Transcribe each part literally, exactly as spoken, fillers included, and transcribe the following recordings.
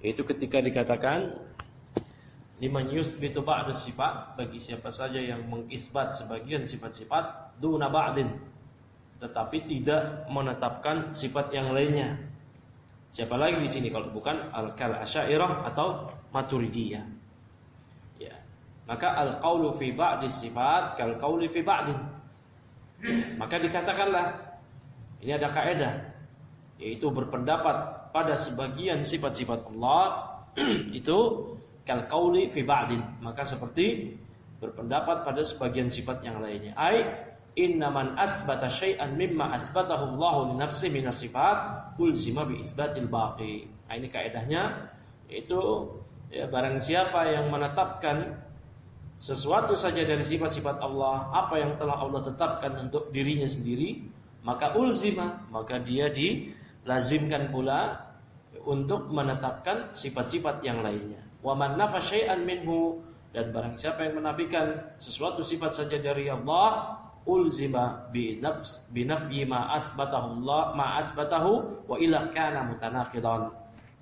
Yaitu ketika dikatakan liman yusbitu ba'da sifat, bagi siapa saja yang mengisbat sebagian sifat-sifat duna ba'din, tetapi tidak menetapkan sifat yang lainnya. Siapa lagi di sini kalau bukan al-kal asy'ariyah atau maturidiyah? Ya. Maka al-qaulu fi ba'di sifat kal qauli fi ba'din. Maka dikatakanlah, ini ada kaidah, yaitu berpendapat pada sebagian sifat-sifat Allah itu kal qauli fi ba'din, maka seperti berpendapat pada sebagian sifat yang lainnya. Ai innaman asbata syai'an mimma asbatahu Allah li nafsihi min sifat ulzima bi isbatil baqi. Nah, ini kaidahnya, yaitu ya, barang siapa yang menetapkan sesuatu saja dari sifat-sifat Allah, apa yang telah Allah tetapkan untuk dirinya sendiri, maka ulzima, maka dia dilazimkan pula untuk menetapkan sifat-sifat yang lainnya. Wa man nafa syai'an minhu, dan barang siapa yang menafikan sesuatu sifat saja dari Allah, ulzima bi nafs bi nafyi ma asbatahu Allah ma asbatahu wa illa kana mutanaqidan.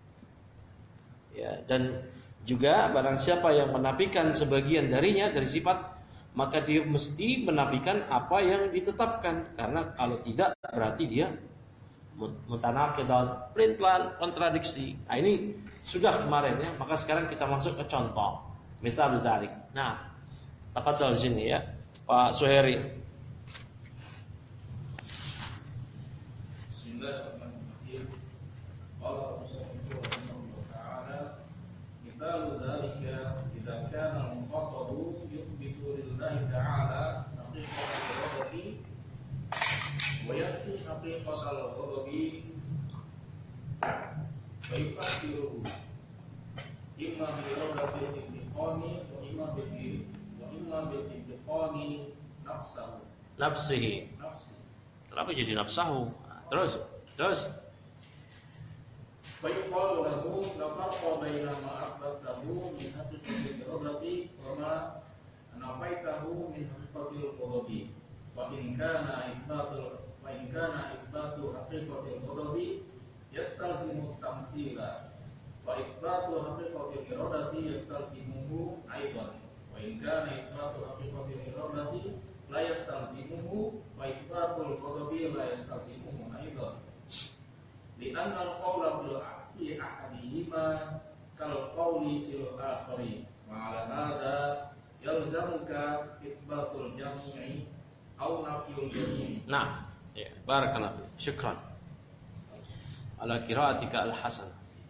Ya, dan juga barang siapa yang menafikan sebagian darinya dari sifat, maka dia mesti menafikan apa yang ditetapkan, karena kalau tidak berarti dia mutanaqidan, pelin-pelan kontradiksi. Nah, ini sudah kemarin ya, maka sekarang kita masuk ke contoh. Misal dzalik. Nah, tafadhol sini ya, Pak Suheri. Bismillahirrahmanirrahim. Qala Rasulullah sallallahu alaihi wasallam, "Mithalu dzalika idza kana al-mukhatabu yuthbitu lillahi ta'ala haqiqatan iradati wa yati haqiqatan al-ghadabi wa yufassiruhu imma bi iradatil intiqami wa imma bil wa imma bil intiqami nafsahu Nafsihi. nafsi." Kenapa jadi nafsahu? Terus, terus. Wa yuqalu lahu la farqa baina ma asbatahu min haqiqatil iradati wa ma nafaitahu min haqiqatil ghadabi. Wa in kana ithbatul wa in kana ithbatu haqiqatil ghadabi yastalzimu tamthila. Wa ithbatu haqiqatil iradati yastalzimuhu aidan. Wa in kana ithbatu haqiqatil iradati la yastalzimuhu wa ithbatul ghadabi la yastalzimuhu aidan. Li'anna al-qawla bil ahadihima kal qawli fil akhari wa 'ala hadha yalzamuka itsbatul jami'i aw nafyul jami'. Nah, ya, barakallahu fiik. Syukran. Ala qiraatika al-hasan.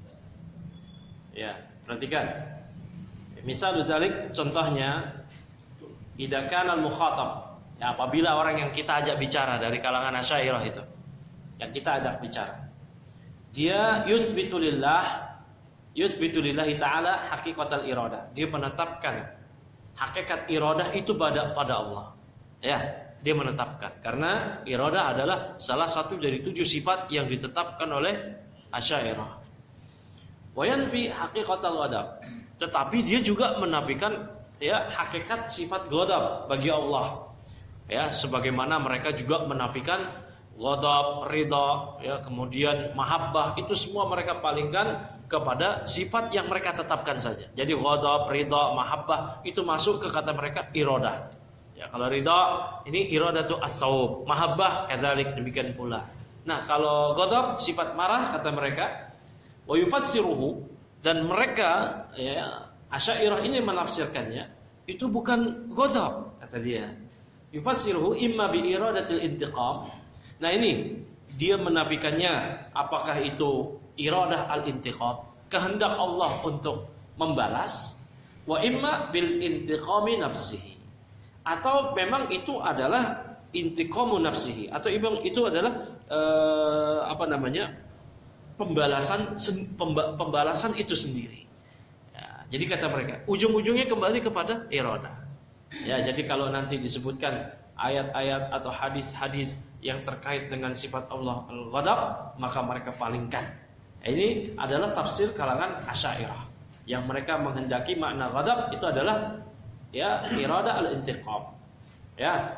Ya, perhatikan. Misal dzalik, contohnya idza kana al-mukhatab, ya, apabila orang yang kita ajak bicara dari kalangan Asy'ariyah itu, yang kita ajak bicara, dia yusbitu lillah yusbitu lillahi ta'ala haqiqatal iradah. Dia menetapkan hakikat iradah itu pada pada Allah. Ya, dia menetapkan karena iradah adalah salah satu dari tujuh sifat yang ditetapkan oleh Asy'ariyah. Wa yanfi haqiqatal ghadab. Tetapi dia juga menafikan ya hakikat sifat ghadab bagi Allah. Ya, sebagaimana mereka juga menafikan ghadab, ridha, ya, kemudian mahabbah, itu semua mereka palingkan kepada sifat yang mereka tetapkan saja. Jadi ghadab, ridha, mahabbah itu masuk ke kata mereka iradah. Ya, kalau ridha ini iradatu as-sawab, mahabbah kadzalik demikian pula. Nah, kalau ghadab sifat marah kata mereka, wa yufassiruhu, dan mereka ya Asy'ariyah ini menafsirkannya itu bukan ghadab kata dia. Yufassiruhu imma bi iradatil intiqam. Nah, ini dia menafikannya, apakah itu iradah al-intiqam, kehendak Allah untuk membalas, wa imma bil intiqami nafsihi, atau memang itu adalah intiqamu nafsihi, atau itu adalah eh, apa namanya pembalasan pembalasan itu sendiri. Ya, jadi kata mereka ujung-ujungnya kembali kepada iradah. Ya, jadi kalau nanti disebutkan ayat-ayat atau hadis-hadis yang terkait dengan sifat Allah al-ghadab, maka mereka palingkan. Ini adalah tafsir kalangan Asy'ariyah, yang mereka menghendaki makna ghadab itu adalah ya iradah al-intiqam. Ya.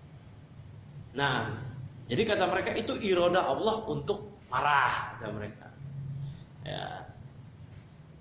Nah, jadi kata mereka itu iradah Allah untuk marah, kata mereka. Ya.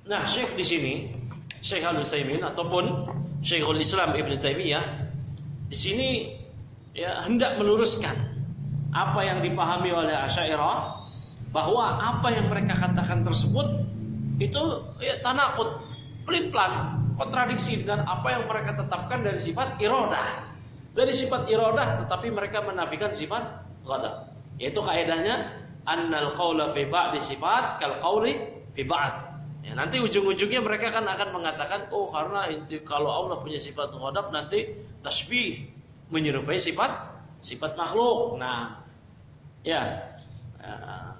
Nah, Syekh di sini, Syekh Al-Utsaimin ataupun Syekhul Islam Ibnu Taimiyah di sini ya hendak meluruskan apa yang dipahami oleh Asy'ariyah, bahwa apa yang mereka katakan tersebut itu ya tanaqud, pelin-pelan, kontradiksi dengan apa yang mereka tetapkan dari sifat iradah. Dari sifat iradah tetapi mereka menafikan sifat ghadab. Yaitu kaidahnya annal qaula fi ba'di sifat kal qauli fi ba'd. Ya, nanti ujung-ujungnya mereka kan akan mengatakan, oh karena inti kalau Allah punya sifat ghadab nanti tasbih, menyerupai sifat sifat makhluk. Nah, ya, ya,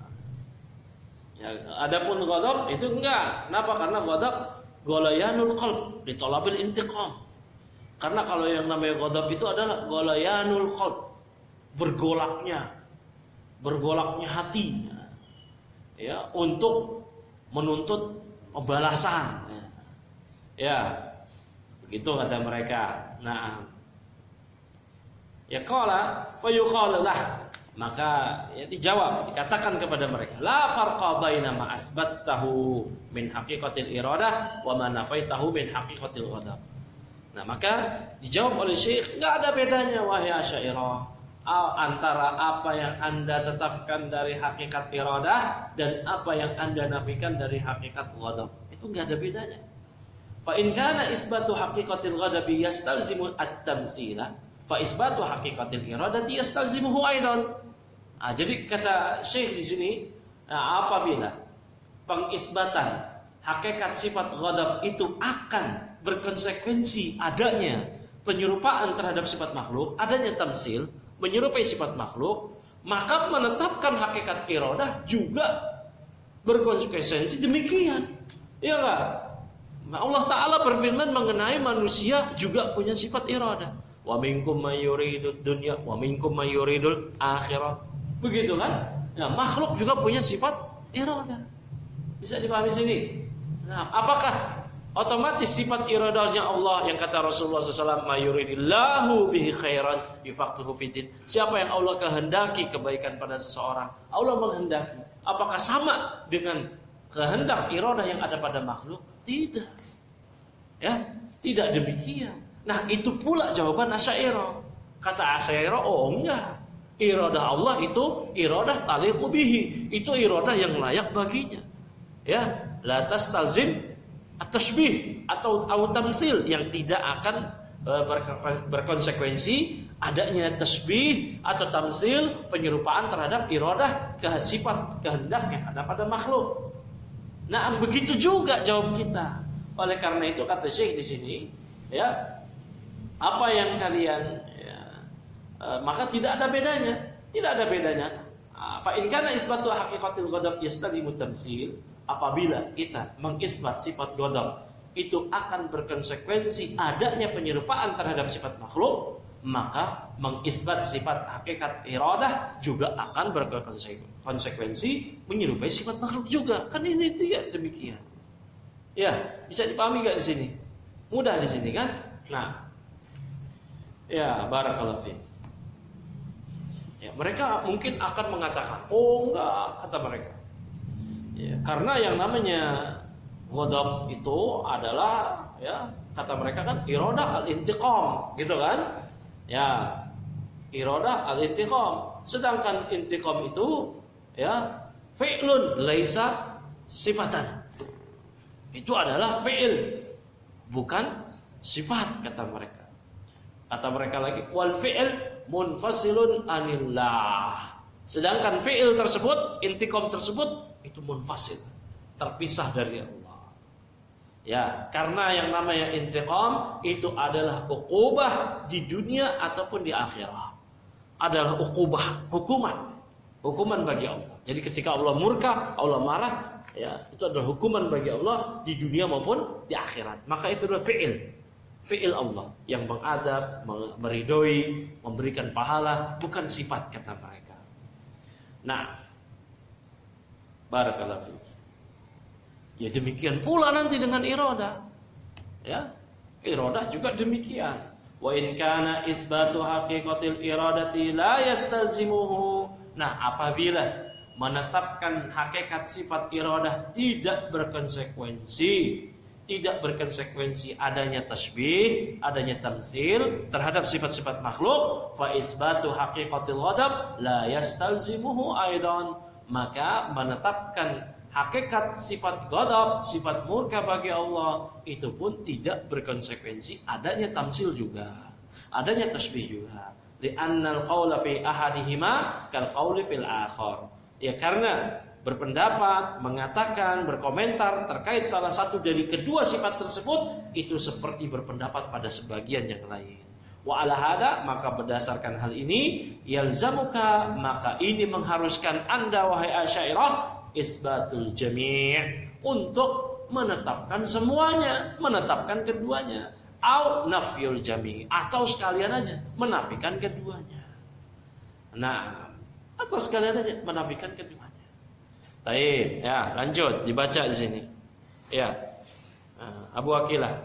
ya adapun ghadab itu enggak. Kenapa? Karena ghadab ghalayanul qalb li talabil intiqam. Karena kalau yang namanya ghadab itu adalah ghalayanul qalb, bergolaknya, bergolaknya hati, ya, untuk menuntut pembalasan. Ya, begitu kata mereka. Nah, ya qala fa yuqalu lah, maka ya dijawab, dikatakan kepada mereka, la farqa baina ma asbattahu min haqiqatil iradah wa ma nafaitahu min haqiqatil ghadab. Nah, maka dijawab oleh Syekh, enggak ada bedanya wahai Asy'ariyah antara apa yang Anda tetapkan dari hakikat iradah dan apa yang Anda nafikan dari hakikat ghadab. Itu enggak ada bedanya. Fa in kana isbatu haqiqatil ghadabi yastalzimu at-tamtsila, fa isbatu haqiqatil iradati yastalzimuhu aidan. Ah, jadi kata Syekh di sini, nah, apabila pengisbatan hakikat sifat ghadab itu akan berkonsekuensi adanya penyerupaan terhadap sifat makhluk, adanya tamsil, menyerupai sifat makhluk, maka menetapkan hakikat iradah juga berkonsekuensi demikian. Iya enggak? Allah Ta'ala berfirman mengenai manusia juga punya sifat iradah. Wa minkum may yuridud dunya wa minkum may yuridul akhirah. Begitu kan? Nah, makhluk juga punya sifat iradah. Bisa dipahami sini? Nah, apakah otomatis sifat iradahnya Allah yang kata Rasulullah shallallahu alaihi wasallam mayuridillahu bihi khairan yufaqihu fiddin. Siapa yang Allah kehendaki kebaikan pada seseorang, Allah menghendaki. Apakah sama dengan kehendak iradah yang ada pada makhluk? Tidak. Ya, tidak demikian. Nah, itu pula jawaban Asy'ariyah. Kata Asy'ariyah, oh enggak. Iradah Allah itu iradah taliqu bihi. Itu iradah yang layak baginya. Ya, la tastalzim at-tashbih atau tamtsil yang tidak akan uh, berkonsekuensi adanya tasbih atau tamtsil, penyerupaan terhadap iradah ke sifat kehendak yang ada pada makhluk. Nah, begitu juga jawab kita. Oleh karena itu kata Syekh di sini, ya, apa yang kalian ya, uh, maka tidak ada bedanya, tidak ada bedanya. Fa in kana isbatu haqiqatil ghadab yastalimu tamtsil. Apabila kita mengisbat sifat ghadab itu akan berkonsekuensi adanya penyerupaan terhadap sifat makhluk, maka mengisbat sifat hakikat iradah juga akan berkonsekuensi menyerupai sifat makhluk juga. Kan ini dia demikian. Ya, bisa dipahami enggak di sini? Mudah di sini kan? Nah, ya, barakallahu fiik. Ya, mereka mungkin akan mengatakan, "Oh, enggak," kata mereka. Ya, karena yang namanya ghadab itu adalah, ya, kata mereka kan iradah al-intiqam, gitu kan? Ya, iradah al-intiqam. Sedangkan intiqam itu, ya, fi'lun laisa sifatan. Itu adalah fi'il, bukan sifat, kata mereka. Kata mereka lagi, wal fi'il munfasilun anillah. Sedangkan fi'il tersebut, intiqam tersebut itu munfasil, terpisah dari Allah. Ya, karena yang namanya intiqam itu adalah uqubah di dunia ataupun di akhirat. Adalah uqubah, hukuman. Hukuman bagi Allah. Jadi ketika Allah murka, Allah marah, ya, itu adalah hukuman bagi Allah di dunia maupun di akhirat. Maka itu adalah fi'il. Fi'il Allah yang mengadab, meridhoi, memberikan pahala, bukan sifat, kata mereka. Nah, barakallahu fiik. Ya demikian pula nanti dengan iradah. Ya, iradah juga demikian. Wa in kana isbatu haqiqatil iradati la yastalzimuhu. Nah, apabila menetapkan hakikat sifat iradah tidak berkonsekuensi, tidak berkonsekuensi adanya tasbih, adanya tamtsil terhadap sifat-sifat makhluk, fa isbatu haqiqatil ghadab la yastalzimuhu aidan, maka menetapkan hakikat sifat ghadab, sifat murka bagi Allah itu pun tidak berkonsekuensi adanya tamtsil juga, adanya tasbih juga. Li'annal qawla fi ahadihima kal qawli fil akhar. Ya karena berpendapat, mengatakan, berkomentar terkait salah satu dari kedua sifat tersebut itu seperti berpendapat pada sebagian yang lain. Wa ala hada, maka berdasarkan hal ini yalzamuka, maka ini mengharuskan Anda wahai Asy'ariyah isbatul jami' untuk menetapkan semuanya, menetapkan keduanya, au nafyul jami', atau sekalian aja menafikan keduanya. Nah, atau sekalian aja menafikan keduanya. Baik, ya, lanjut dibaca di sini. Ya. Abu Aqilah.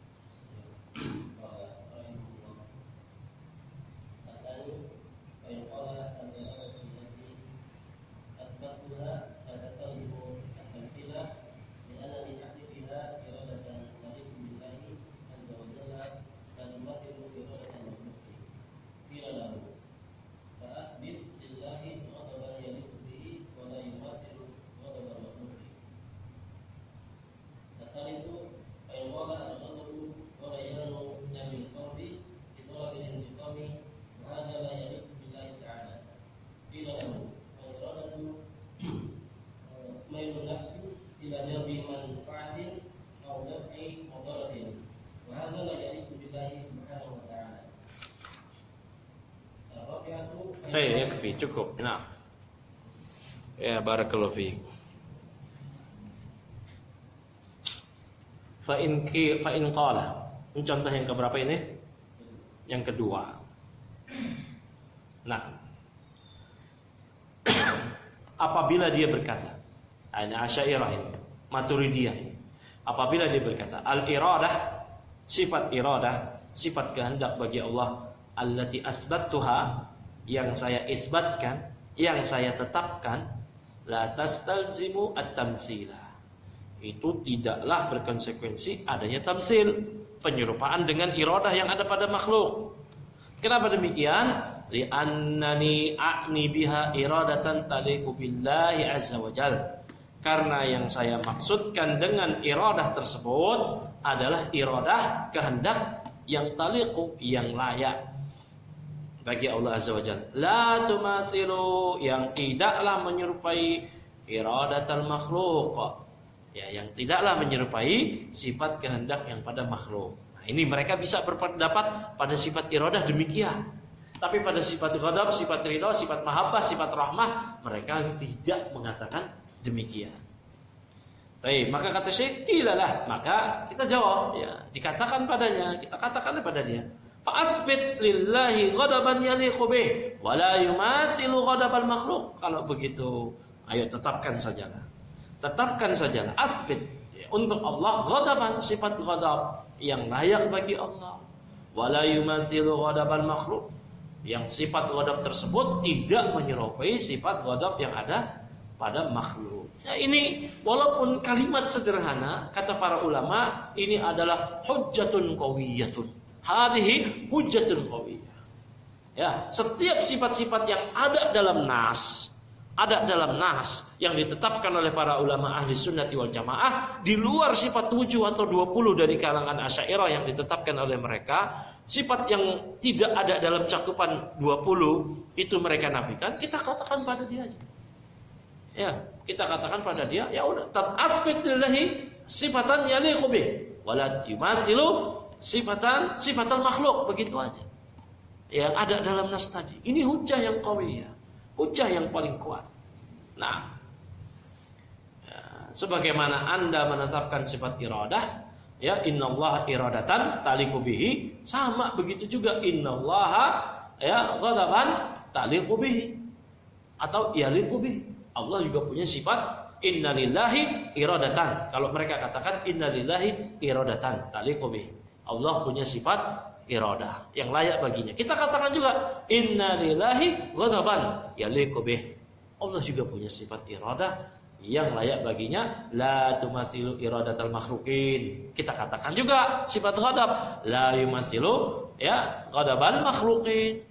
Yakfi, cukup. Nah. Ya, barakallahu fiik. Fa in ki fa in qala. Ini contoh yang keberapa ini? Yang kedua. Nah. Apabila dia berkata, ini Asy'ariyah ini, Maturidiyah ini. Apabila dia berkata, al-iradah, sifat iradah, sifat kehendak bagi Allah, allati asbattuha, yang saya isbatkan, yang saya tetapkan, la tastalzimu at-tamtsila, itu tidaklah berkonsekuensi adanya tamtsil, penyerupaan dengan iradah yang ada pada makhluk. Kenapa demikian? Li'annani a'ni biha iradatan taliqu billahi azza wa jalla. Karena yang saya maksudkan dengan iradah tersebut adalah iradah kehendak yang taliqu, yang layak bagi Allah azza wa jalla. La tumathilu, yang tidaklah menyerupai iradatal makhluq, ya, yang tidaklah menyerupai sifat kehendak yang pada makhluk. Nah, ini mereka bisa berpendapat pada sifat iradah demikian. Tapi pada sifat ghadab, sifat ridha, sifat mahabbah, sifat rahmah, mereka tidak mengatakan demikian. Baik, maka kata Syekh, tilalah, maka kita jawab, ya, dikatakan padanya, kita katakan kepada dia, fa asbit lillahi ghadaban yaliqu bih wa la yumathilu ghadabal makhluq. Kalau begitu, ayo tetapkan sajalah. Tetapkan sajalah asbit, ya, untuk Allah ghadaban, sifat ghadab yang layak bagi Allah. Wa la yumathilu ghadabal makhluq, yang sifat ghadab tersebut tidak menyerupai sifat ghadab yang ada pada makhluk. Nah, ini walaupun kalimat sederhana, kata para ulama, ini adalah hujjatun qawiyatun. Hadhihi hujjatun qawiyah. Ya, setiap sifat-sifat yang ada dalam nas, ada dalam nas yang ditetapkan oleh para ulama ahli sunnati wal jamaah, di luar sifat tujuh atau dua puluh dari kalangan Asy'ariyah yang ditetapkan oleh mereka, sifat yang tidak ada dalam cakupan dua puluh itu mereka nafikan, kita katakan pada dia aja. Ya, kita katakan pada dia, ya udah, tat asbitillahi sifatan yaliqu bih wa la yumathilu sifatan sifatan makhluk, begitu aja. Yang ada dalam nas tadi. Ini hujjah yang qawiyah, hujjah yang paling kuat. Nah, ya, sebagaimana Anda menetapkan sifat iradah, ya, innallaha iradatan taliqu bihi, sama begitu juga innallaha, ya, ghadaban taliqu bihi atau yaliqu bihi. Allah juga punya sifat innalillahi iradatan. Kalau mereka katakan innalillahi iradatan taliqu bihi, Allah punya sifat iradah yang layak baginya. Kita katakan juga innalillahi ghadaban yaliqu bih. Allah juga punya sifat iradah yang layak baginya. La tumathilu iradatal makhluqin. Kita katakan juga sifat ghadab, la yumathilu ya ghadabal makhluqin.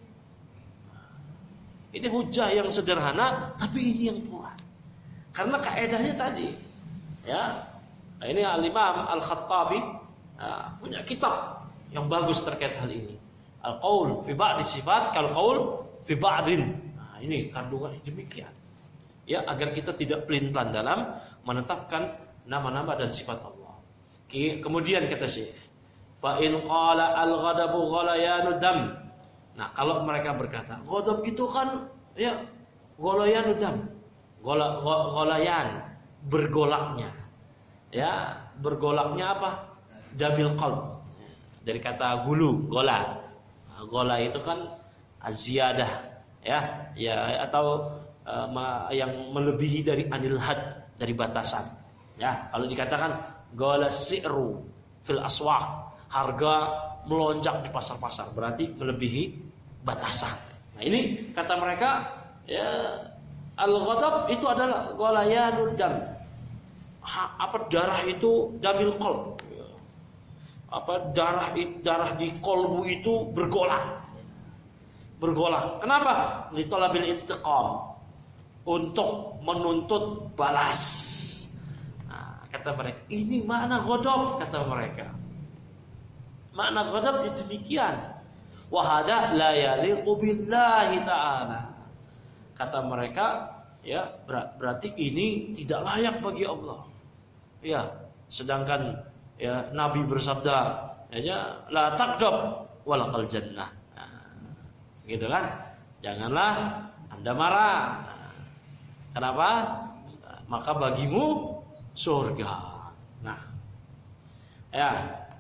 Ini hujah yang sederhana, tapi ini yang kuat. Karena kaedahnya tadi, ya. Nah, ini Al-Imam Al-Khattabi ya, punya kitab yang bagus terkait hal ini. Al-Qaul fi ba'di sifat kal qaul fi ba'din. Nah, ini kandungan demikian. Ya, agar kita tidak pelin-pelan dalam menetapkan nama-nama dan sifat Allah. Kemudian kata Syekh, fa in qala al-ghadabu ghalayanu dam. Nah, kalau mereka berkata, ghadab itu kan ya ghalayanu dam. Gola, golayan, bergolaknya. Ya, bergolaknya apa? Damil qalb. Dari kata gulu, gola. Gola itu kan aziyadah, ya, ya atau uh, yang melebihi dari anil had, dari batasan. Ya, kalau dikatakan gola si'ru fil aswaq, harga melonjak di pasar-pasar, berarti melebihi batasan. Nah, ini kata mereka, ya, al-ghadab itu adalah ghalayanud dam. Ha, apa darah itu damil qalb. Apa darah darah di kolbu itu bergolak. Bergolak. Kenapa? Li talabil intiqam. Untuk menuntut balas. Nah, kata mereka, ini makna ghadab, kata mereka. Makna ghadab itu demikian. Wa hadza la yaliqu billahi ta'ala. Kata mereka, ya, ber- berarti ini tidak layak bagi Allah. Ya, sedangkan ya Nabi bersabda, ya, la taqdab walakal jannah. Nah, gitu kan? Janganlah Anda marah. Nah, kenapa? Maka bagimu surga. Nah, ya.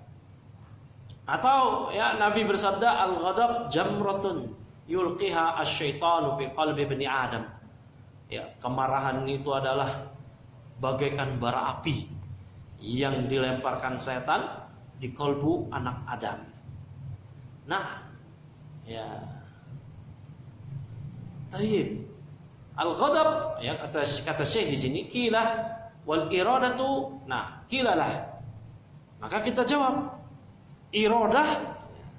Atau ya Nabi bersabda, al-ghadab jamratun yulqiha asy-syaitanu fi qalbi bani Adam. Ya, kemarahan itu adalah bagaikan bara api yang dilemparkan setan di kalbu anak Adam. Nah, ya. Tayyib. Al-ghadab, ya, kata kata Syekh di sini, qila wal iradatu. Nah, qilalah. Maka kita jawab, iradah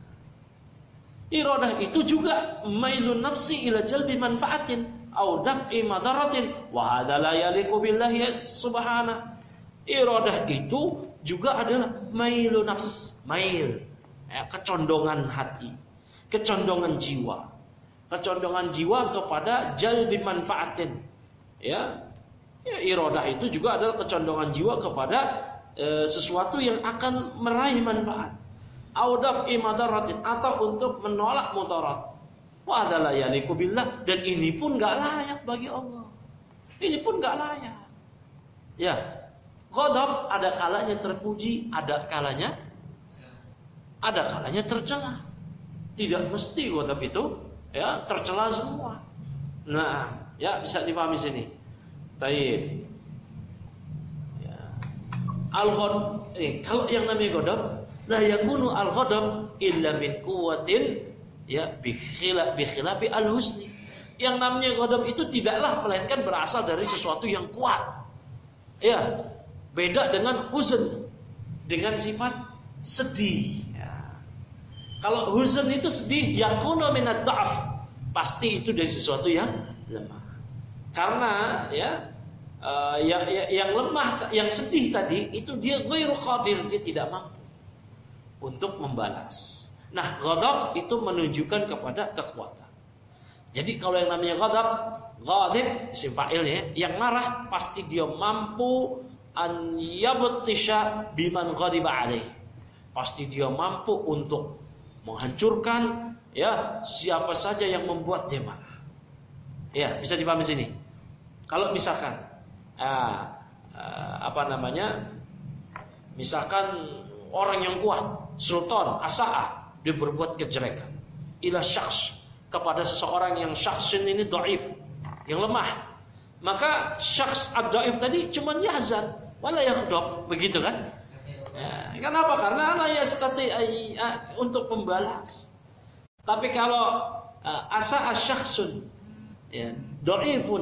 Iradah itu juga mailun nafsi ila jalbi manfaatin au daf'i madaratin wa hadza la yaliqu billahi subhanahu. Iradah itu juga adalah mailun nafs, mail, ya, kecondongan hati, kecondongan jiwa. Kecondongan jiwa kepada jalbi manfaatin. Ya. Ya, iradah itu juga adalah kecondongan jiwa kepada e, sesuatu yang akan meraih manfaat. Audaf imadaratin, atau untuk menolak mudarat. Wa adalah yaliku billah, dan ini pun enggak layak bagi Allah. Ini pun enggak layak. Ya. Ghadab ada kalanya terpuji, ada kalanya ada kalanya tercela. Tidak mesti ghadab itu ya tercela semua. Nah, ya bisa dipahami sini. Baik. Ya. Al-ghadab, eh, kalau yang namanya ghadab, la yakunu al-ghadab illa min quwwatin ya bi khilaf bi khilafi al-husni. Yang namanya ghadab itu tidaklah melainkan berasal dari sesuatu yang kuat. Ya, beda dengan huzn, dengan sifat sedih. Ya. Kalau huzn itu sedih, yakunu min ad-dha'f, pasti itu dari sesuatu yang lemah. Karena ya uh, yang, yang lemah, yang sedih tadi itu dia ghairu qadir, dia tidak mampu untuk membalas. Nah, ghadab itu menunjukkan kepada kekuatan. Jadi kalau yang namanya ghadab, ghadib isim fa'ilnya, yang marah pasti dia mampu an yabtisha biman ghadiba alaih. Pasti dia mampu untuk menghancurkan ya siapa saja yang membuat dia marah. Ya, bisa dipahami sini. Kalau misalkan ah, ah, apa namanya? Misalkan orang yang kuat, sultan, asa'ah, dia berbuat kejelekan ila syakhs, kepada seseorang yang syakhsin ini dhaif, yang lemah. Maka syakhs ad-dhaif tadi cuma yahzan wala yaghdab, begitu kan? Ya, kenapa? Karena la yastati untuk membalas. Tapi kalau uh, asa'ah syakhsun ya dhaifun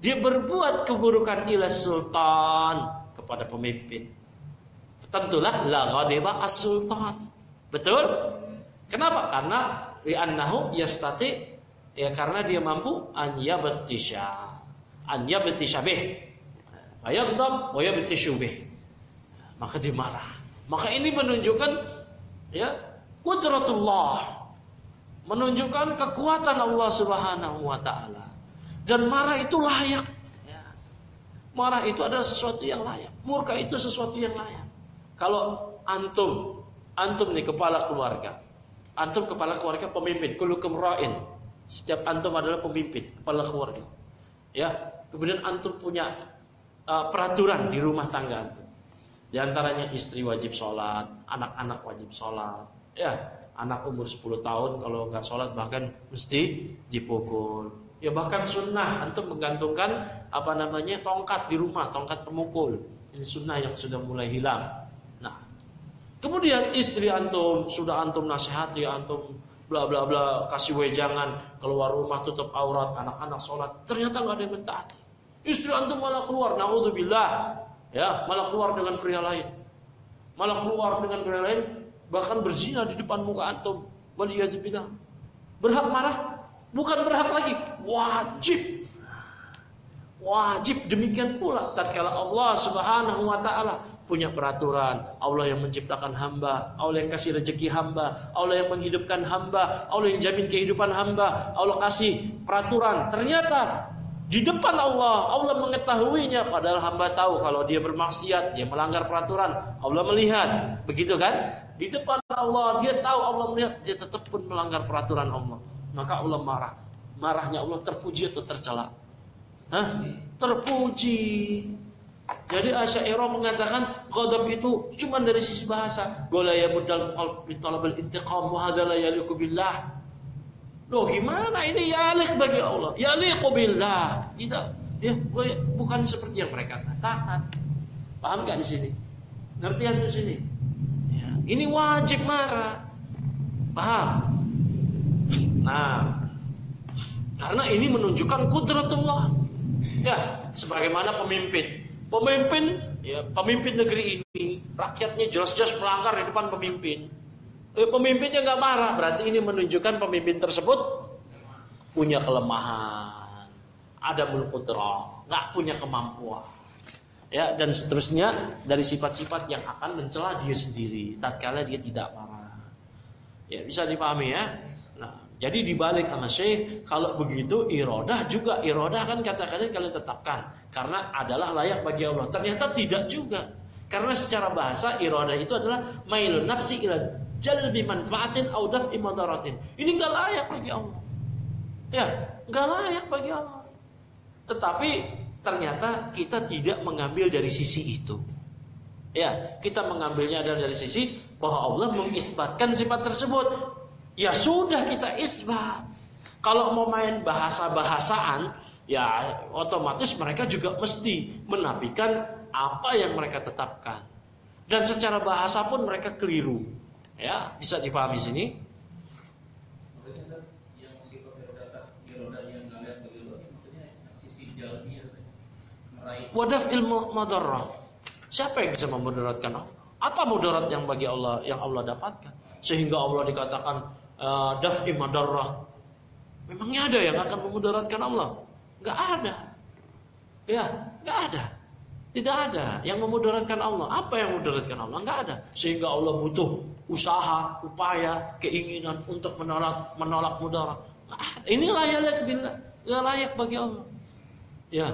dia berbuat keburukan ila sultan, kepada pemimpin, tentulah la ghadiba as-sultan. Betul? Kenapa? Karena li'annahu yastati, ya karena dia mampu an yabtisha. An yabtisha bih. Fa yaghdab wa yabtishu bih. Maka dia marah. Maka ini menunjukkan ya qudratullah. Menunjukkan kekuatan Allah Subhanahu wa taala. Dan marah itu layak. Ya. Marah itu adalah sesuatu yang layak. Murka itu sesuatu yang layak. Kalau antum, antum nih kepala keluarga. Antum kepala keluarga pemimpin, kullukum ra'in. Setiap antum adalah pemimpin, kepala keluarga. Ya, kemudian antum punya uh, peraturan di rumah tangga antum. Di antaranya istri wajib sholat, anak-anak wajib sholat. Ya, anak umur sepuluh tahun kalau nggak sholat bahkan mesti dipukul. Ya bahkan sunnah antum menggantungkan apa namanya tongkat di rumah, tongkat pemukul. Ini sunnah yang sudah mulai hilang. Nah, kemudian istri antum sudah antum nasihati, antum bla bla bla kasih wejangan, keluar rumah tutup aurat, anak-anak sholat, ternyata nggak ada yang mentaati. Istri antum malah keluar, naudzubillah, ya malah keluar dengan pria lain, malah keluar dengan pria lain, bahkan berzina di depan muka antum. Waliyadzubillah. Berhak marah? Bukan berhak lagi, wajib. Wajib. Demikian pula tatkala Allah Subhanahu wa taala punya peraturan, Allah yang menciptakan hamba, Allah yang kasih rezeki hamba, Allah yang menghidupkan hamba, Allah yang jamin kehidupan hamba, Allah kasih peraturan. Ternyata di depan Allah, Allah mengetahuinya, padahal hamba tahu kalau dia bermaksiat, dia melanggar peraturan, Allah melihat. Begitu kan? Di depan Allah, dia tahu Allah melihat, dia tetap pun melanggar peraturan Allah. Maka Allah marah. Marahnya Allah terpuji atau tercela? Hah? Terpuji. Jadi Asy'ariyah mengatakan ghadab itu cuma dari sisi bahasa. Golaya mudal qalb bi talabil intiqam wa hadza la yaliqu billah. Loh gimana ini yaliq bagi Allah? Yaliqu billah. Tidak, ya bukan seperti yang mereka katakan. Paham enggak di sini? Ngertian di sini? Ya, ini wajib marah. Paham? Nah, karena ini menunjukkan kudratullah. Ya, sebagaimana pemimpin. Pemimpin, ya, pemimpin negeri ini, rakyatnya jelas-jelas melanggar di depan pemimpin. Eh, pemimpinnya nggak marah, berarti ini menunjukkan pemimpin tersebut punya kelemahan, ada mulqudrah, nggak punya kemampuan. Ya, dan seterusnya dari sifat-sifat yang akan mencela dia sendiri tatkala dia tidak marah. Ya, bisa dipahami ya. Nah, jadi dibalik sama Syekh, kalau begitu iradah juga, iradah kan kata-kata kalian tetapkan karena adalah layak bagi Allah. Ternyata tidak juga. Karena secara bahasa iradah itu adalah mailun nafsi ila jalbi manfaatin au daf'i madaratin. Ini enggak layak bagi Allah. Ya, enggak layak bagi Allah. Tetapi ternyata kita tidak mengambil dari sisi itu. Ya, kita mengambilnya dari sisi bahwa Allah mengisbatkan sifat tersebut. Ya sudah kita isbat. Kalau mau main bahasa-bahasaan, ya otomatis mereka juga mesti menafikan apa yang mereka tetapkan. Dan secara bahasa pun mereka keliru. Ya, bisa dipahami sini. Maksudnya yang sifat iroda yang kalian beliau maksudnya sisi jalbiyah meraih. Wadaf ilmu madarrah. Siapa yang bisa memudaratkan Allah? Apa mudarat yang bagi Allah yang Allah dapatkan? Sehingga Allah dikatakan Uh, daf'i madarrah. Memangnya ada yang akan memudaratkan Allah? Enggak ada. Ya, enggak ada. Tidak ada yang memudaratkan Allah. Apa yang memudaratkan Allah? Enggak ada. Sehingga Allah butuh usaha, upaya, keinginan untuk menolak menolak mudarat. Ini layak billah, enggak layak bagi Allah. Ya.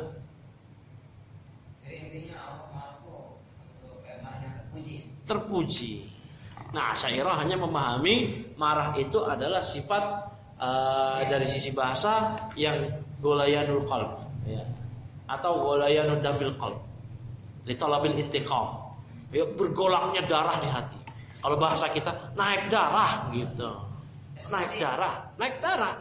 Jadi intinya Allah mampu untuk marahnya terpuji. Terpuji. Nah, Asy'ariyah hanya memahami marah itu adalah sifat uh, dari sisi bahasa yang golayanul qalb, ya. Atau golayanud dafil qalb, li talabil intiqam. Ya, bergolaknya darah di hati. Kalau bahasa kita naik darah gitu. Naik darah, naik darah.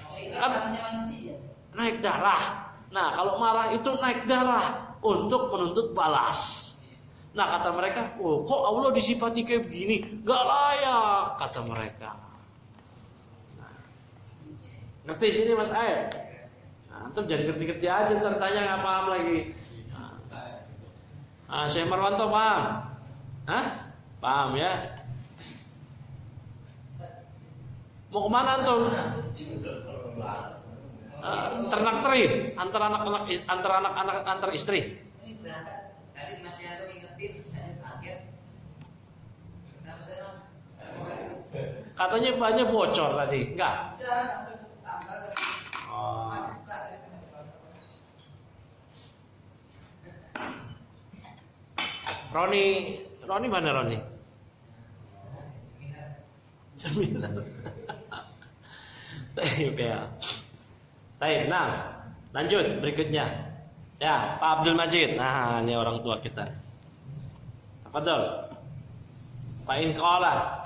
Naik darah. Nah, kalau marah itu naik darah untuk menuntut balas. Nah kata mereka, oh kok Allah disifati kayak begini, gak layak kata mereka. Nah, ngerti sini Mas Air? Nah, antum jadi ngerti-ngerti aja, ntar tanya nggak paham lagi. Ah, Syekh Marwanto paham? Hah? Paham ya? Mau kemana antum? Uh, ternak teri antara anak-anak antara anak-anak antar istri. Ini berangkat tadi Mas Yanto ingetin, saya kaget. Katanya banyak bocor tadi, enggak? Oh. Roni, Roni mana Roni? Cerminan. Taib ya. Taib, nah lanjut berikutnya. Ya, Pak Abdul Majid. Nah, ini orang tua kita. Tafadhol. Fa in qala.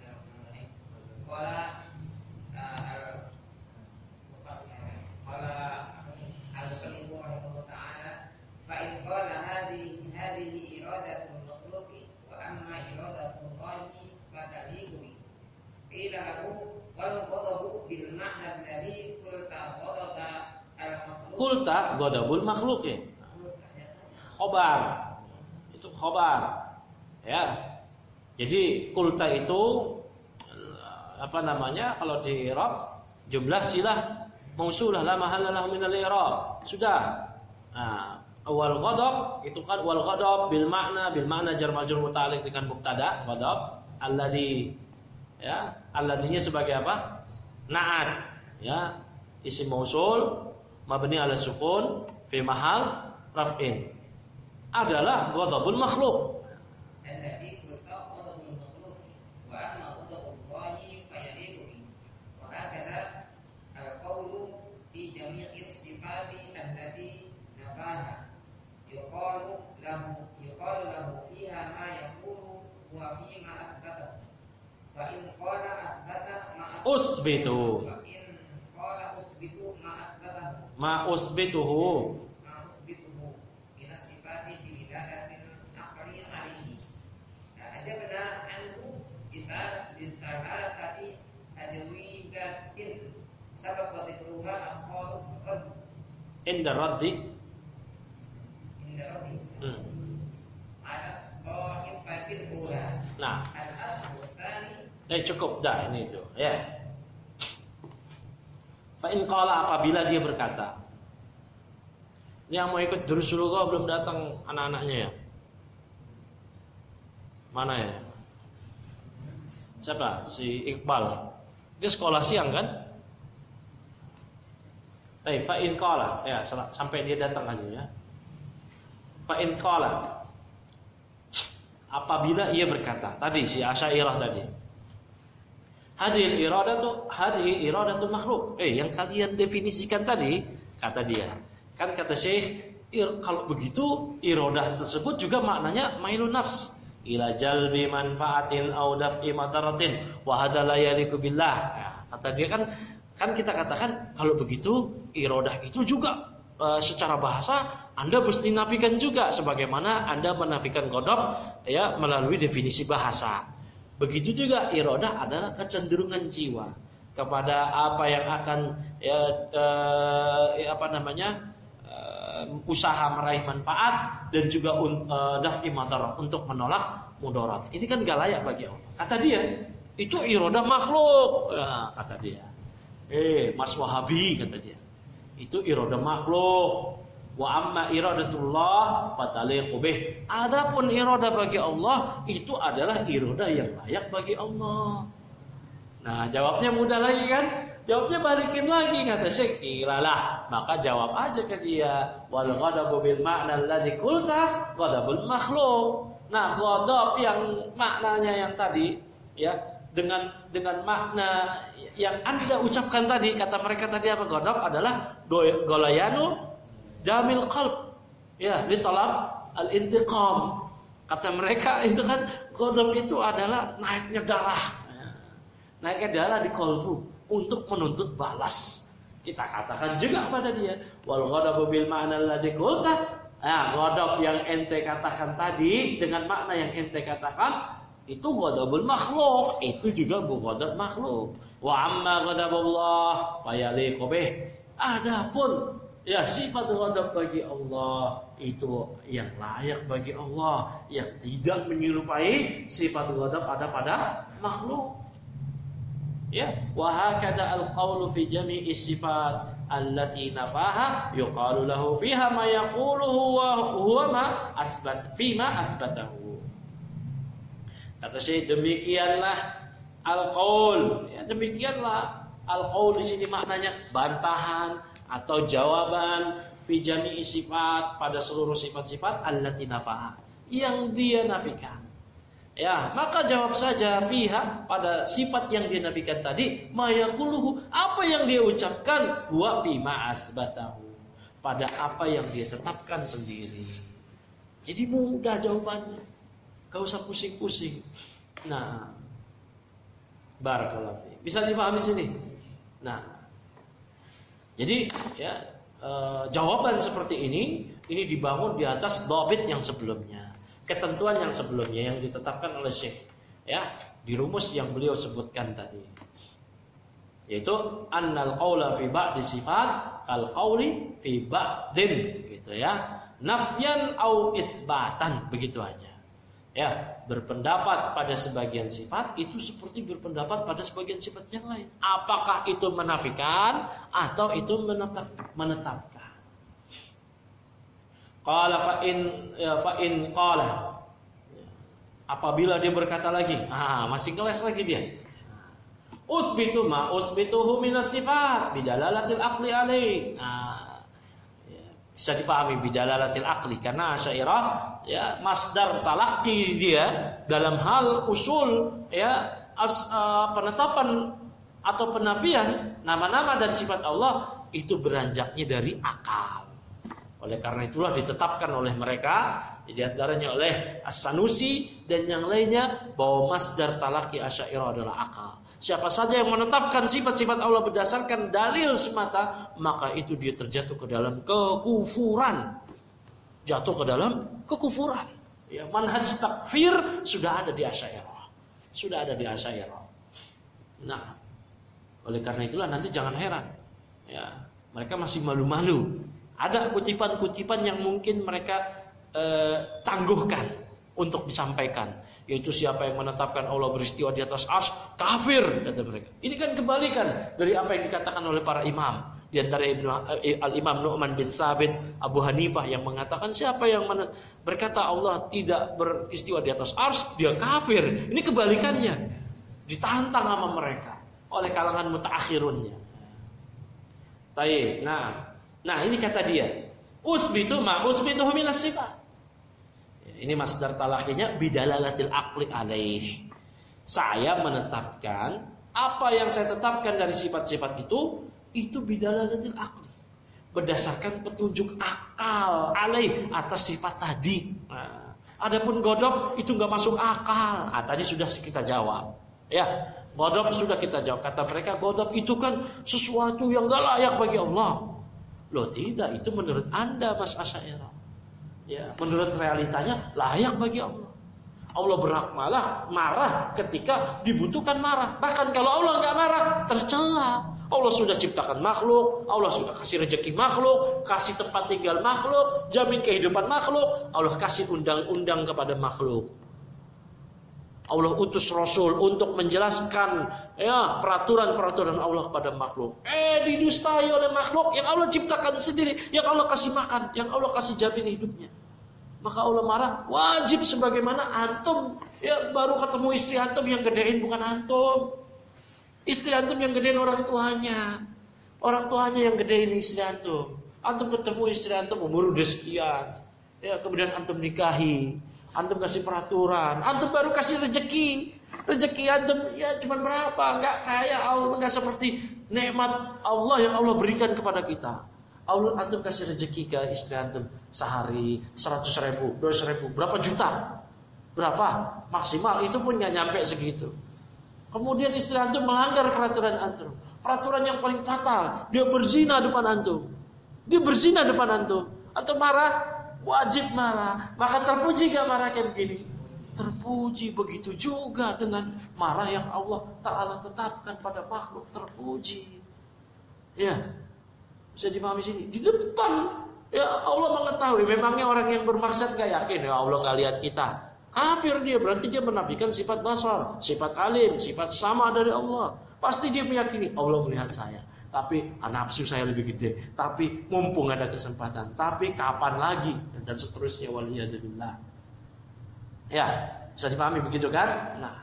Qala qala al-musannif rahimahullah ta'ala fa in qala hadhihi hadhihi iradatul makhluqi wa amma iradatul Allahi fa taliqu bi. Qila lahu wal ghadabu bil ma'na alladhi qulta ghadaba al-makhluq. Qulta ghadabul makhluq. Khobar. Itu khobar. Ya. Jadi qulta itu apa namanya? Kalau di i'rab jumlah silah mausulah la mahalla lahu min al-i'rab. Sudah. Nah, awal ghadab itu kan wal ghadab bil ma'na bil ma'na jar majrur muta'alliq dengan mubtada ghadab alladhi ya, alladinya sebagai apa? Na'at, ya, isim mausul mabni ala sukun fi mahal raf'in. Adalah ghadabul makhluk. Alladhi qulta ghadabul makhluq wa amma ghadabul Allahi fa yaliqu bi. Wa hakadha al-qawlu fi jami'i sifati allati nafaha. Yuqalu lahu yuqalu lahu fiha ma yaqulu wa fi ma athbatahu. Fa in qala athbata ma Usbitu. Fa in qala usbitu ma athbatahu. Ma usbituhu. Ma usbituhu min as-sifati bi dilalatil aqli alayhi. Ajabna anhu kita ditsalatati ajwibatin sabaqat ruha akhadu rabb. Inda raddi. Inda rabbi. Hmm. Ala qa'ifatil ula. Nah, Al-aslu tsani. eh cukup dah ini itu, ya. Fa in qala apabila dia berkata. Ini yang mau ikut Darussulugha belum datang anak-anaknya ya? Mana ya? Siapa? Si Iqbal. Dia sekolah siang kan? Eh, fa in qala, ya, sampai dia datang aja ya. Fa in qala. Apabila ia berkata, tadi si Asy'ariyah tadi. Hadhil iradatu, hadhi iradatul makhluk. Eh, yang kalian definisikan tadi, kata dia. Kan kata Syekh, kalau begitu iradah tersebut juga maknanya mailun nafs ila jalbi manfaatin au daf'i madaratin wa hadza la yaliqu billah. Nah, kata dia kan kan kita katakan kalau begitu iradah itu juga e, secara bahasa Anda mesti nafikan juga sebagaimana Anda menafikan ghadab ya melalui definisi bahasa. Begitu juga iradah adalah kecenderungan jiwa kepada apa yang akan ya, e, apa namanya usaha meraih manfaat dan juga uh, daf'i madharah untuk menolak mudarat. Ini kan gak layak bagi Allah. Kata dia, itu iradah makhluk. Ya, kata dia. Eh, Mas Wahabi kata dia. Itu iradah makhluk. Wa amma iradatullah fataliqu bih. Adapun iradah bagi Allah itu adalah iradah yang layak bagi Allah. Nah, jawabnya mudah lagi kan? Jawabnya balikin lagi kata Syekh, ilalah. Maka jawab aja ke dia, wal ghadabu bil ma'na alladzi qulta ghadabul makhluk. Nah, ghadab yang maknanya yang tadi ya, dengan dengan makna yang Anda ucapkan tadi, kata mereka tadi apa ghadab adalah golayanu damil qalb. Ya, li talab al-intiqam. Kata mereka itu kan ghadab itu adalah naiknya darah. Naiknya darah di kalbu untuk menuntut balas. Kita katakan juga pada dia, wal ghadabu bil ma'na alladzi qulta. Nah, ghadab yang ente katakan tadi dengan makna yang ente katakan itu ghadabul makhluk, itu juga bu ghadab makhluk. Wa amma ghadabullah fayaliqu bih. Adapun Ya, sifat ghadab bagi Allah itu yang layak bagi Allah, yang tidak menyerupai sifat ghadab ada pada makhluk. Ya, wa hakadha al-qaulu fi jami'i sifat allati nafaha yuqalu lahu fiha ma yaquluhu wa huwa ma asbat fi ma asbatahu. Kata Syekh, demikianlah al-qaul, ya demikianlah al-qaul di sini maknanya bantahan atau jawaban fi jami'i sifat pada seluruh sifat-sifat allati nafaha yang dia nafikan. Ya, maka jawab saja fiha pada sifat yang dia nafikan tadi, mayaquluhu, apa yang dia ucapkan, huwa fi ma asbatahu, pada apa yang dia tetapkan sendiri. Jadi mudah jawabannya. Gak usah pusing-pusing. Nah, barakallahu fiik. Bisa dipahami sini? Nah, jadi ya e, jawaban seperti ini ini dibangun di atas dhabit yang sebelumnya, ketentuan yang sebelumnya yang ditetapkan oleh Syekh, ya, di rumus yang beliau sebutkan tadi. Yaitu annal qaula fi ba'di sifat kal qauli fi ba'din, gitu ya. Nafyan au isbatan, begitu aja. Ya, berpendapat pada sebagian sifat itu seperti berpendapat pada sebagian sifat yang lain. Apakah itu menafikan atau itu menetap, menetapkan? Qala fa in ya, fa in qala, apabila dia berkata lagi, ah masih ngeles lagi dia. Usbitu ma usbituhu minas sifat bidalalatil aqli alaih. Nah, bisa dipahami bidalalatil aqli karena Asy'ariyah ya masdar talaqi dia dalam hal usul ya as, uh, penetapan atau penafian nama-nama dan sifat Allah itu beranjaknya dari akal. Oleh karena itulah ditetapkan oleh mereka, di antaranya oleh As-Sanusi dan yang lainnya, bahwa masdar talaqi Asy'ariyah adalah akal. Siapa saja yang menetapkan sifat-sifat Allah berdasarkan dalil semata, maka itu dia terjatuh ke dalam kekufuran. Jatuh ke dalam kekufuran. Ya, manhaj takfir sudah ada di Asy'ariyah. Sudah ada di Asy'ariyah. Nah, oleh karena itulah nanti jangan heran. Ya, mereka masih malu-malu. Ada kutipan-kutipan yang mungkin mereka eh, tangguhkan untuk disampaikan, yaitu siapa yang menetapkan Allah beristiwa di atas arsy kafir, kata mereka. Ini kan kebalikan dari apa yang dikatakan oleh para imam. Di antara Ibnu Al-Imam Nu'man bin Tsabit, Abu Hanifah yang mengatakan siapa yang berkata Allah tidak beristiwa di atas arsy, dia kafir. Ini kebalikannya. Ditantang sama mereka oleh kalangan mutaakhirunnya. Baik, nah, nah ini kata dia, usbitu ma usbituhu minas sifat. Ini masdar talaqinya bidalalatil aqli alaih. Saya menetapkan apa yang saya tetapkan dari sifat-sifat itu, itu bidalalatil aqli, berdasarkan petunjuk akal alaih atas sifat tadi. Nah, adapun godop itu nggak masuk akal. Ah, tadi sudah kita jawab. Ya, godop sudah kita jawab. Kata mereka godop itu kan sesuatu yang nggak layak bagi Allah. Loh tidak, itu menurut Anda Mas Asy'ariyah. Ya, menurut realitanya layak bagi Allah. Allah berhak malah marah ketika dibutuhkan marah. Bahkan kalau Allah nggak marah, tercela. Allah sudah ciptakan makhluk, Allah sudah kasih rezeki makhluk, kasih tempat tinggal makhluk, jamin kehidupan makhluk, Allah kasih undang-undang kepada makhluk. Allah utus Rasul untuk menjelaskan ya peraturan-peraturan Allah kepada makhluk. Eh didustai oleh makhluk yang Allah ciptakan sendiri, yang Allah kasih makan, yang Allah kasih jamin hidupnya. Maka Allah marah, wajib sebagaimana antum ya baru ketemu istri antum yang gedein bukan antum. Istri antum yang gedein orang tuanya. Orang tuanya yang gedein istri antum. Antum ketemu istri antum umur udah sekian. Ya kemudian antum nikahi. Antum kasih peraturan, antum baru kasih rezeki, rezeki antum ya cuma berapa, nggak kaya Allah, nggak seperti nikmat Allah yang Allah berikan kepada kita. Allah antum kasih rezeki ke istri antum sehari seratus ribu, dua ratus ribu, berapa juta, berapa maksimal itu pun nggak nyampe segitu. Kemudian istri antum melanggar peraturan antum, peraturan yang paling fatal, dia berzina depan antum, dia berzina depan antum, antum marah. Wajib marah. Maka terpuji gak marah kayak begini? Terpuji. Begitu juga dengan marah yang Allah Ta'ala tetapkan pada makhluk. Terpuji. Ya. Bisa dipahami sini. Di depan ya Allah mengetahui. Memangnya orang yang bermaksud gak yakin ya Allah gak lihat kita. Kafir dia, berarti dia menafikan sifat basar, sifat alim, sifat sama dari Allah. Pasti dia meyakini Allah melihat saya. Tapi nafsu saya lebih gede. Tapi mumpung ada kesempatan. Tapi kapan lagi? Dan seterusnya. Waliyadzubillah. Ya, bisa dipahami begitu kan? Nah,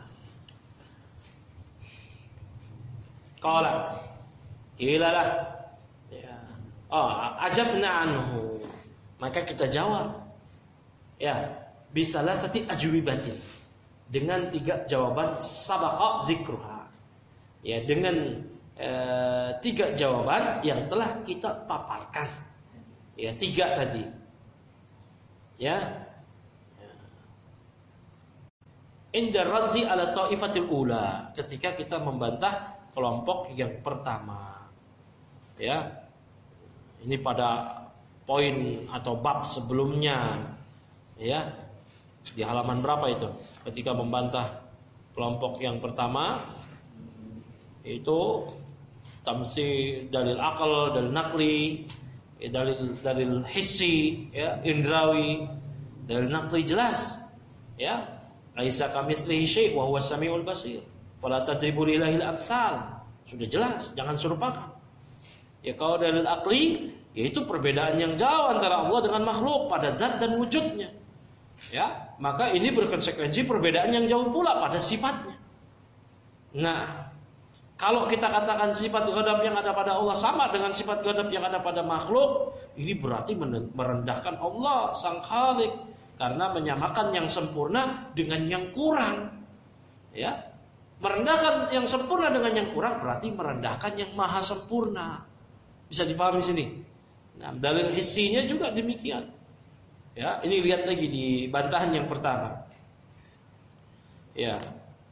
qala kilalah ya. Oh, ajabna anhu. Maka kita jawab. Ya, bisalah sati ajwibatin. Dengan tiga jawaban sabaqa dzikruha. Ya, dengan e, tiga jawaban yang telah kita paparkan. Ya, tiga tadi. Ya. Inda raddi ala ta'ifatil ula, ketika kita membantah kelompok yang pertama. Ya. Ini pada poin atau bab sebelumnya. Ya. Di halaman berapa itu? Ketika membantah kelompok yang pertama itu tamsi dalil akal, dalil nakli, dalil dalil hissi, ya, indrawi, dalil nakli jelas. Ya. Laisa kamitslihi syai' wa huwas samiul basir. Fala tadribu lillahil amsal. Sudah jelas, jangan serupakan. Ya kalau dalil akli, yaitu perbedaan yang jauh antara Allah dengan makhluk pada zat dan wujudnya. Ya, maka ini berkonsekuensi perbedaan yang jauh pula pada sifatnya. Nah, kalau kita katakan sifat ghadab yang ada pada Allah sama dengan sifat ghadab yang ada pada makhluk, ini berarti merendahkan Allah Sang Khalik. Karena menyamakan yang sempurna dengan yang kurang. Ya. Merendahkan yang sempurna dengan yang kurang berarti merendahkan yang maha sempurna. Bisa dipahami sini. Nah, dalil hissinya juga demikian. Ya, ini lihat lagi di bantahan yang pertama. Ya.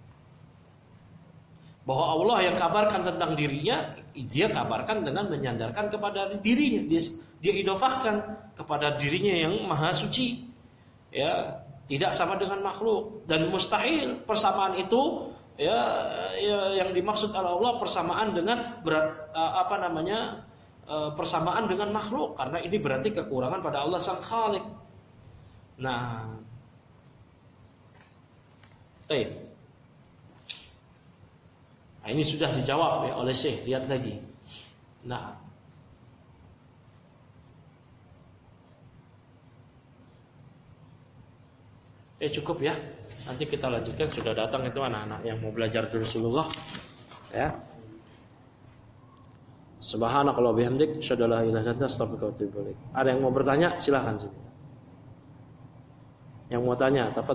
Bahwa Allah yang kabarkan tentang dirinya, dia kabarkan dengan menyandarkan kepada dirinya. Dia, dia idofahkan kepada dirinya yang maha suci. Ya, tidak sama dengan makhluk dan mustahil persamaan itu ya, ya yang dimaksud oleh Allah persamaan dengan berat, apa namanya persamaan dengan makhluk karena ini berarti kekurangan pada Allah Sang Khalik. Nah, baik. Nah, ini sudah dijawab ya oleh Syekh. Lihat lagi. Nah, Eh cukup ya. Nanti kita lanjutkan. Sudah datang itu anak-anak yang mau belajar Rasulullah. Ya. Subhanakallah bihamdik, asyhadu an la ilaha illa anta, astaghfiruka wa atubu ilaik. Ada yang mau bertanya? Silakan sini. Yang mau tanya,